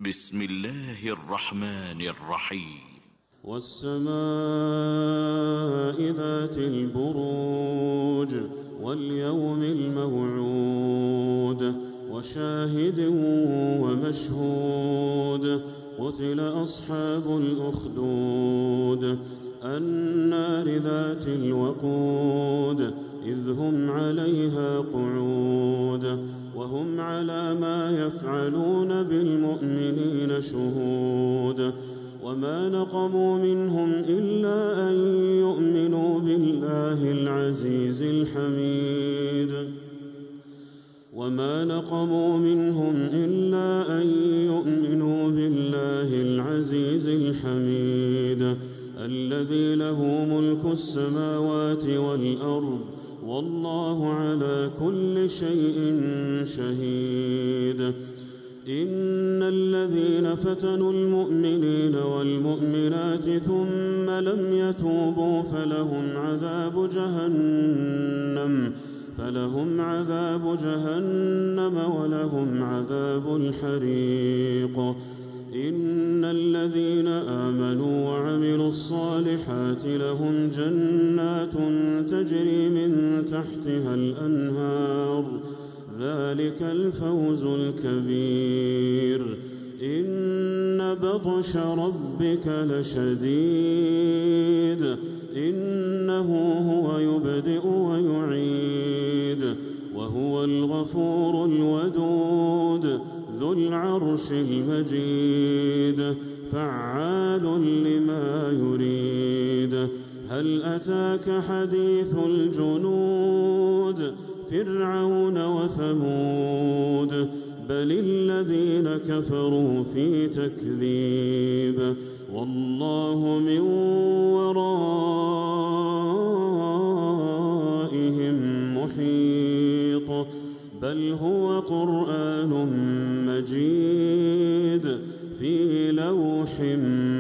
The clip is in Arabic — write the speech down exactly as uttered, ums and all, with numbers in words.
بسم الله الرحمن الرحيم. والسماء ذات البروج واليوم الموعود وشاهد ومشهود قتل أصحاب الأخدود النار ذات الوقود إذ هم عليها قعود وهم على ما يفعلون بالمؤمنين شهود وما نقموا منهم إلا أن يؤمنوا بالله العزيز الحميد وما نقموا منهم إلا أن يؤمنوا بالله العزيز الحميد الذي له ملك السماوات والأرض والله على كل شيء شهيد. إن الذين فتنوا المؤمنين والمؤمنات ثم لم يتوبوا فلهم عذاب جهنم فلهم عذاب جهنم ولهم عذاب الحريق. إن الذين آمنوا وعملوا الصالحات لهم جنات تجري من تحتها الأنهار ذلك الفوز الكبير. إن بطش ربك لشديد إنه هو يبدئ ويعيد وهو الغفور الودود ذو العرش المجيد فعال لما يريد. هل أتاك حديث الجنود فرعون وثمود بل الذين كفروا في تكذيب والله من ورائهم محيط بل هو قرآن مجيد في لوح